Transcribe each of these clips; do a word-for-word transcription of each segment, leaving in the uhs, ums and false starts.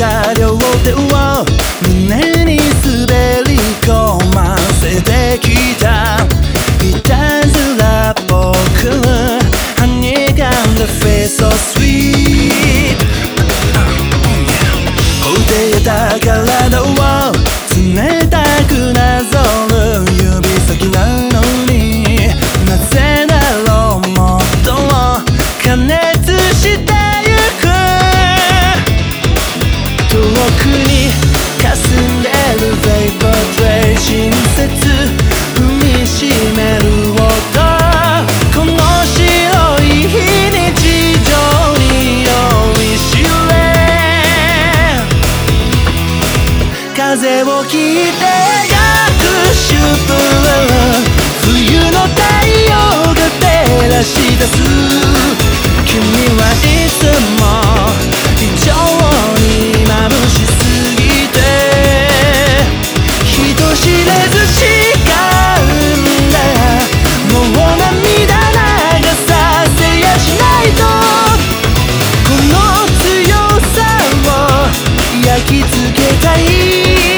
た両手を胸に滑り込ませてきたいたずらっぽく Honey gun the face so sweet ほてった体を冷たくなぞる指先なのになぜだろうもっと加熱してゆく遠くに霞んでる Vapor Trail 親切踏みしめる音この白い日常に酔いしれ風を切って学習冬の太陽が照らし出す君はいつも非常に眩しすぎて人知れず誓うんだもう涙流させやしないとこの強さを焼き付けたい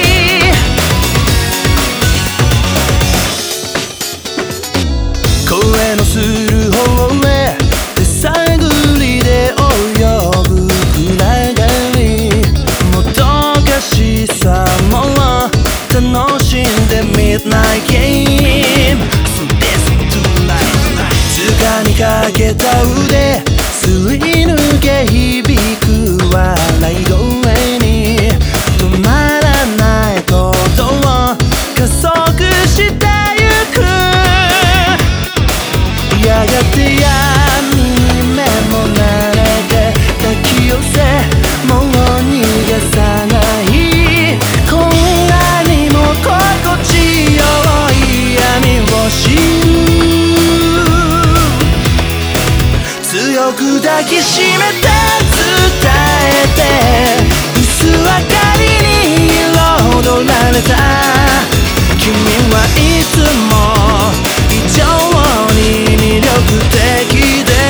声のする方へ手探りで泳ぐ暗がりもどかしさも楽しんで Midnight Game So dancing tonight 掴みかけた腕すり抜け響く笑い声に止まらないことを加速してゆくやがて闇に目も慣れて抱き寄せもう逃がさないこんなにも心地よい闇を知る強く抱きしめて伝えて薄明かりに彩られた君はいつも以上に魅力的で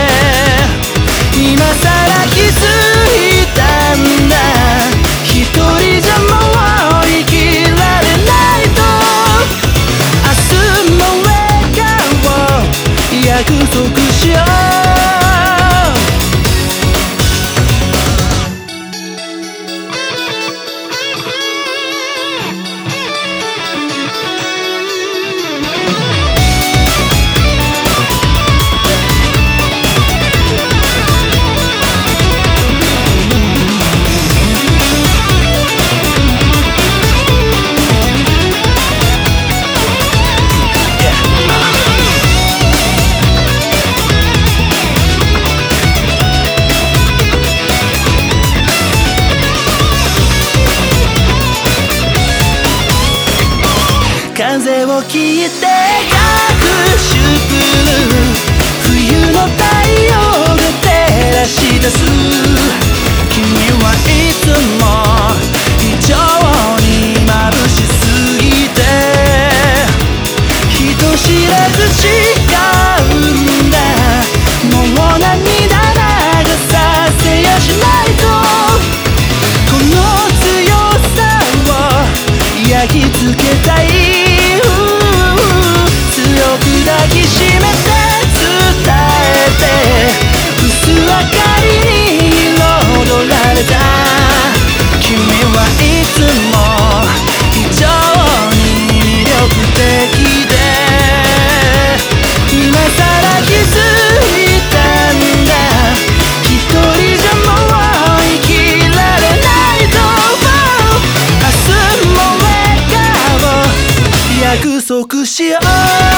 今さら気づいたんだ一人じゃもう生きられないと明日の笑顔約束しよう風を切って学習冬の太陽が照らし出す君はいつも非常に眩しすぎて人知れず誓うんだもう涙流させやしないとこの強さを焼き付けたい抱きしめて伝えて薄明かりに彩られた君はいつも非常に魅力的で今さら気づいたんだ一人じゃもう生きられないと明日も笑顔約束しよう